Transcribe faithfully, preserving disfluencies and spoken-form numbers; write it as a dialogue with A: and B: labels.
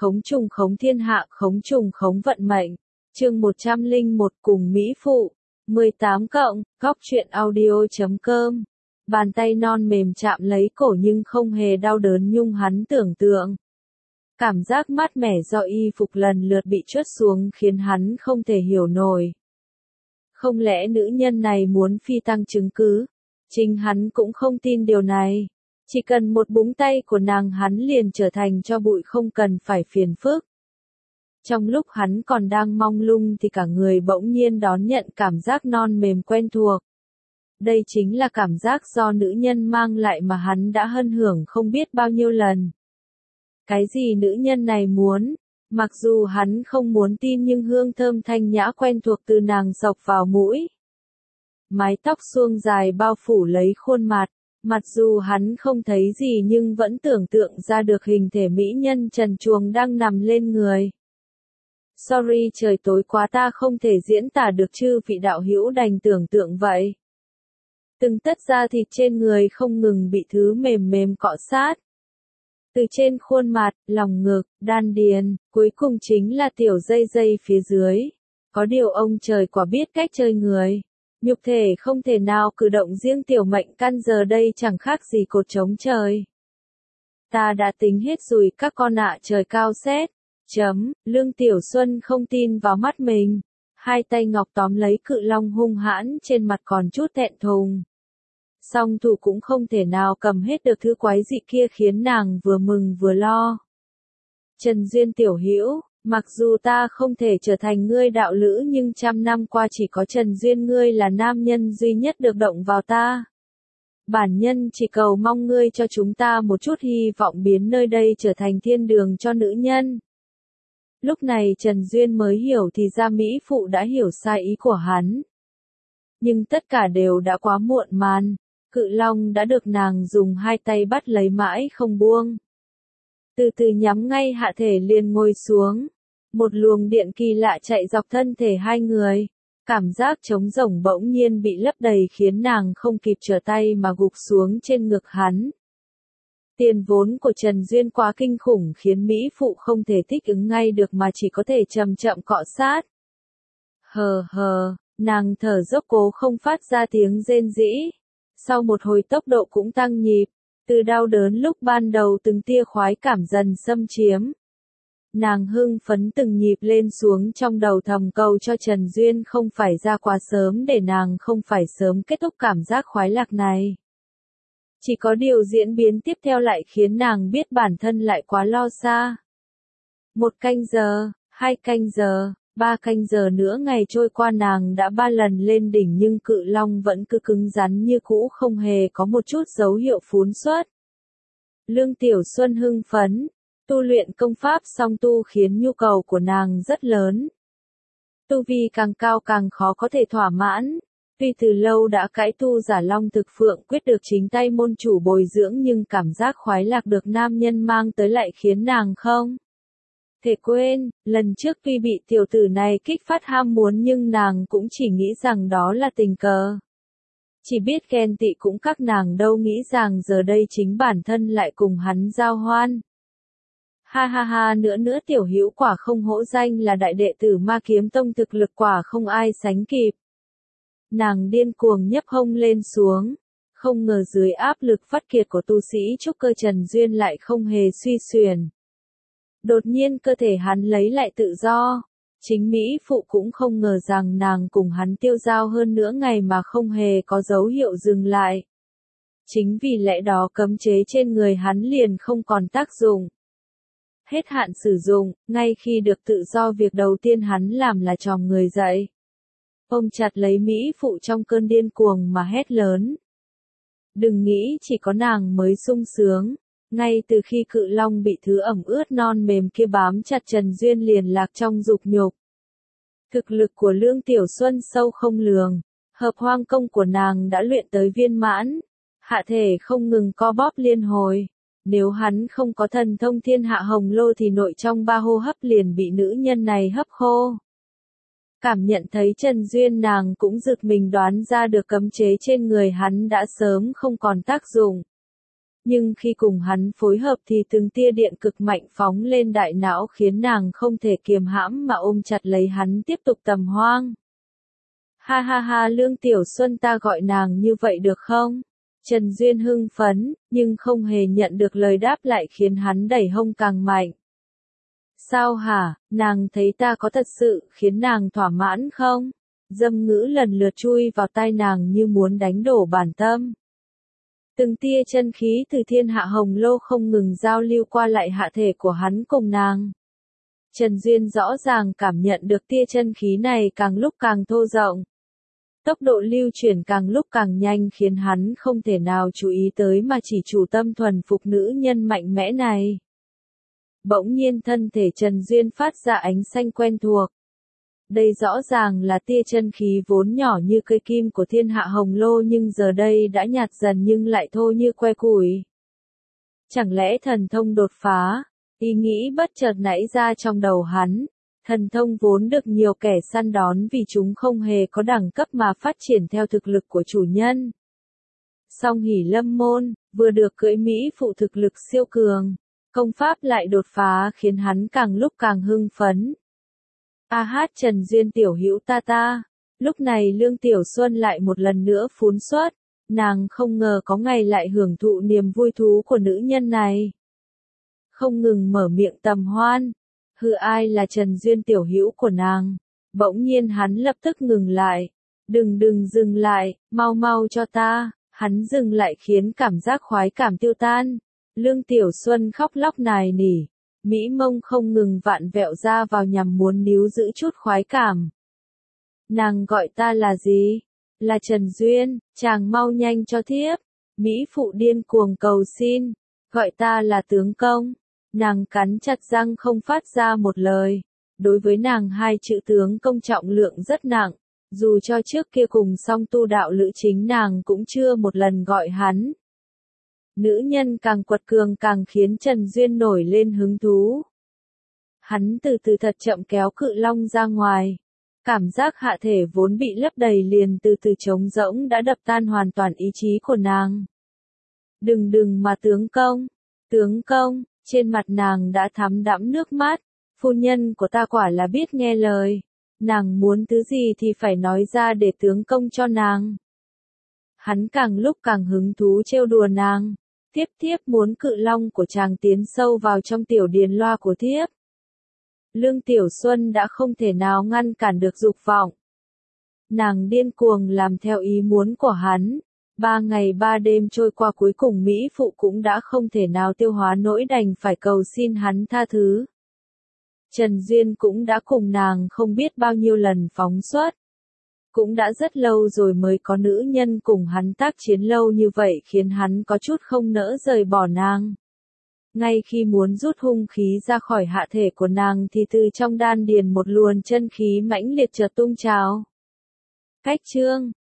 A: khống trùng khống thiên hạ, khống trùng khống vận mệnh. Chương một trăm lẻ một cùng Mỹ Phụ. mười tám cộng, góc truyện audio chấm com. Bàn tay non mềm chạm lấy cổ nhưng không hề đau đớn nhung hắn tưởng tượng. Cảm giác mát mẻ do y phục lần lượt bị trút xuống khiến hắn không thể hiểu nổi. Không lẽ nữ nhân này muốn phi tăng chứng cứ? Chính hắn cũng không tin điều này. Chỉ cần một búng tay của nàng hắn liền trở thành tro bụi không cần phải phiền phức. Trong lúc hắn còn đang mong lung thì cả người bỗng nhiên đón nhận cảm giác non mềm quen thuộc. Đây chính là cảm giác do nữ nhân mang lại mà hắn đã hân hưởng không biết bao nhiêu lần. Cái gì nữ nhân này muốn? Mặc dù hắn không muốn tin nhưng hương thơm thanh nhã quen thuộc từ nàng xộc vào mũi. Mái tóc suông dài bao phủ lấy khuôn mặt. Mặc dù hắn không thấy gì nhưng vẫn tưởng tượng ra được hình thể mỹ nhân trần truồng đang nằm lên người. Sorry trời tối quá ta không thể diễn tả được chư vị đạo hữu đành tưởng tượng vậy. Từng tất da thịt trên người không ngừng bị thứ mềm mềm cọ sát. Từ trên khuôn mặt, lòng ngực, đan điền, cuối cùng chính là tiểu dây dây phía dưới. Có điều ông trời quả biết cách chơi người. Nhục thể không thể nào cử động riêng tiểu mệnh căn giờ đây chẳng khác gì cột trống trời. Ta đã tính hết rồi các con ạ trời cao xét. Chấm, Lương Tiểu Xuân không tin vào mắt mình. Hai tay ngọc tóm lấy cự long hung hãn trên mặt còn chút thẹn thùng. Song thủ cũng không thể nào cầm hết được thứ quái dị kia khiến nàng vừa mừng vừa lo. Trần Duyên tiểu hữu, mặc dù ta không thể trở thành ngươi đạo lữ nhưng trăm năm qua chỉ có Trần Duyên ngươi là nam nhân duy nhất được động vào ta. Bản nhân chỉ cầu mong ngươi cho chúng ta một chút hy vọng biến nơi đây trở thành thiên đường cho nữ nhân. Lúc này Trần Duyên mới hiểu thì ra Mỹ Phụ đã hiểu sai ý của hắn. Nhưng tất cả đều đã quá muộn màn. Cự long đã được nàng dùng hai tay bắt lấy mãi không buông. Từ từ nhắm ngay hạ thể liền ngồi xuống. Một luồng điện kỳ lạ chạy dọc thân thể hai người. Cảm giác trống rỗng bỗng nhiên bị lấp đầy khiến nàng không kịp trở tay mà gục xuống trên ngực hắn. Tiền vốn của Trần Duyên quá kinh khủng khiến Mỹ Phụ không thể thích ứng ngay được mà chỉ có thể chậm chậm cọ sát. Hờ hờ, nàng thở dốc cố không phát ra tiếng rên rĩ. Sau một hồi tốc độ cũng tăng nhịp, từ đau đớn lúc ban đầu từng tia khoái cảm dần xâm chiếm. Nàng hưng phấn từng nhịp lên xuống trong đầu thầm cầu cho Trần Duyên không phải ra quá sớm để nàng không phải sớm kết thúc cảm giác khoái lạc này. Chỉ có điều diễn biến tiếp theo lại khiến nàng biết bản thân lại quá lo xa. Một canh giờ, hai canh giờ, ba canh giờ nữa ngày trôi qua nàng đã ba lần lên đỉnh nhưng cự long vẫn cứ cứng rắn như cũ không hề có một chút dấu hiệu phún xuất. Lương Tiểu Xuân hưng phấn, tu luyện công pháp song tu khiến nhu cầu của nàng rất lớn. Tu vi càng cao càng khó có thể thỏa mãn. Tuy từ lâu đã cãi tu giả long thực phượng quyết được chính tay môn chủ bồi dưỡng nhưng cảm giác khoái lạc được nam nhân mang tới lại khiến nàng không thể quên. Lần trước tuy bị tiểu tử này kích phát ham muốn nhưng nàng cũng chỉ nghĩ rằng đó là tình cờ. Chỉ biết ghen tị cũng các nàng đâu nghĩ rằng giờ đây chính bản thân lại cùng hắn giao hoan. Ha ha ha nữa nữa tiểu hữu quả không hổ danh là đại đệ tử Ma Kiếm Tông thực lực quả không ai sánh kịp. Nàng điên cuồng nhấp hông lên xuống, không ngờ dưới áp lực phát kiệt của tu sĩ trúc cơ Trần Duyên lại không hề suy xuyển. Đột nhiên cơ thể hắn lấy lại tự do, chính Mỹ Phụ cũng không ngờ rằng nàng cùng hắn tiêu dao hơn nửa ngày mà không hề có dấu hiệu dừng lại. Chính vì lẽ đó cấm chế trên người hắn liền không còn tác dụng. Hết hạn sử dụng, ngay khi được tự do việc đầu tiên hắn làm là chòm người dậy. Ôm chặt lấy Mỹ Phụ trong cơn điên cuồng mà hét lớn. Đừng nghĩ chỉ có nàng mới sung sướng, ngay từ khi cự long bị thứ ẩm ướt non mềm kia bám chặt Trần Duyên liền lạc trong dục nhục. Thực lực của Lương Tiểu Xuân sâu không lường, hợp hoang công của nàng đã luyện tới viên mãn, hạ thể không ngừng co bóp liên hồi. Nếu hắn không có thần thông thiên hạ hồng lô thì nội trong ba hô hấp liền bị nữ nhân này hấp khô. Cảm nhận thấy Trần Duyên nàng cũng giật mình đoán ra được cấm chế trên người hắn đã sớm không còn tác dụng. Nhưng khi cùng hắn phối hợp thì từng tia điện cực mạnh phóng lên đại não khiến nàng không thể kiềm hãm mà ôm chặt lấy hắn tiếp tục tầm hoang. Ha ha ha, Lương Tiểu Xuân, ta gọi nàng như vậy được không? Trần Duyên hưng phấn, nhưng không hề nhận được lời đáp lại khiến hắn đẩy hông càng mạnh. Sao hả, nàng thấy ta có thật sự khiến nàng thỏa mãn không? Dâm ngữ lần lượt chui vào tai nàng như muốn đánh đổ bản tâm. Từng tia chân khí từ thiên hạ hồng lô không ngừng giao lưu qua lại hạ thể của hắn cùng nàng. Trần Duyên rõ ràng cảm nhận được tia chân khí này càng lúc càng thô rộng. Tốc độ lưu chuyển càng lúc càng nhanh khiến hắn không thể nào chú ý tới mà chỉ chủ tâm thuần phục nữ nhân mạnh mẽ này. Bỗng nhiên thân thể Trần Duyên phát ra ánh xanh quen thuộc. Đây rõ ràng là tia chân khí vốn nhỏ như cây kim của thiên hạ hồng lô nhưng giờ đây đã nhạt dần nhưng lại thô như que củi. Chẳng lẽ thần thông đột phá? Ý nghĩ bất chợt nảy ra trong đầu hắn. Thần thông vốn được nhiều kẻ săn đón vì chúng không hề có đẳng cấp mà phát triển theo thực lực của chủ nhân. Song Hỷ Lâm Môn, vừa được cưỡi mỹ phụ thực lực siêu cường, công pháp lại đột phá khiến hắn càng lúc càng hưng phấn. A hát Trần Duyên tiểu hữu ta ta, lúc này Lương Tiểu Xuân lại một lần nữa phún xuất, nàng không ngờ có ngày lại hưởng thụ niềm vui thú của nữ nhân này. Không ngừng mở miệng tầm hoan. Hừ, ai là Trần Duyên tiểu hữu của nàng? Bỗng nhiên hắn lập tức ngừng lại. Đừng đừng dừng lại, mau mau cho ta. Hắn dừng lại khiến cảm giác khoái cảm tiêu tan. Lương Tiểu Xuân khóc lóc nài nỉ. Mỹ mông không ngừng vặn vẹo ra vào nhằm muốn níu giữ chút khoái cảm. Nàng gọi ta là gì? Là Trần Duyên, chàng mau nhanh cho thiếp. Mỹ phụ điên cuồng cầu xin. Gọi ta là tướng công. Nàng cắn chặt răng không phát ra một lời. Đối với nàng hai chữ tướng công trọng lượng rất nặng. Dù cho trước kia cùng song tu đạo lữ chính nàng cũng chưa một lần gọi hắn. Nữ nhân càng quật cường càng khiến Trần Duyên nổi lên hứng thú. Hắn từ từ thật chậm kéo cự long ra ngoài. Cảm giác hạ thể vốn bị lấp đầy liền từ từ trống rỗng đã đập tan hoàn toàn ý chí của nàng. Đừng đừng mà tướng công, tướng công, trên mặt nàng đã thắm đẫm nước mắt. Phu nhân của ta quả là biết nghe lời. Nàng muốn thứ gì thì phải nói ra để tướng công cho nàng. Hắn càng lúc càng hứng thú trêu đùa nàng. Tiếp thiếp muốn cự long của chàng tiến sâu vào trong tiểu điền loa của thiếp. Lương Tiểu Xuân đã không thể nào ngăn cản được dục vọng. Nàng điên cuồng làm theo ý muốn của hắn. Ba ngày ba đêm trôi qua cuối cùng Mỹ phụ cũng đã không thể nào tiêu hóa nỗi đành phải cầu xin hắn tha thứ. Trần Duyên cũng đã cùng nàng không biết bao nhiêu lần phóng xuất. Cũng đã rất lâu rồi mới có nữ nhân cùng hắn tác chiến lâu như vậy khiến hắn có chút không nỡ rời bỏ nàng. Ngay khi muốn rút hung khí ra khỏi hạ thể của nàng thì từ trong đan điền một luồng chân khí mãnh liệt chợt tung trào. Cách chương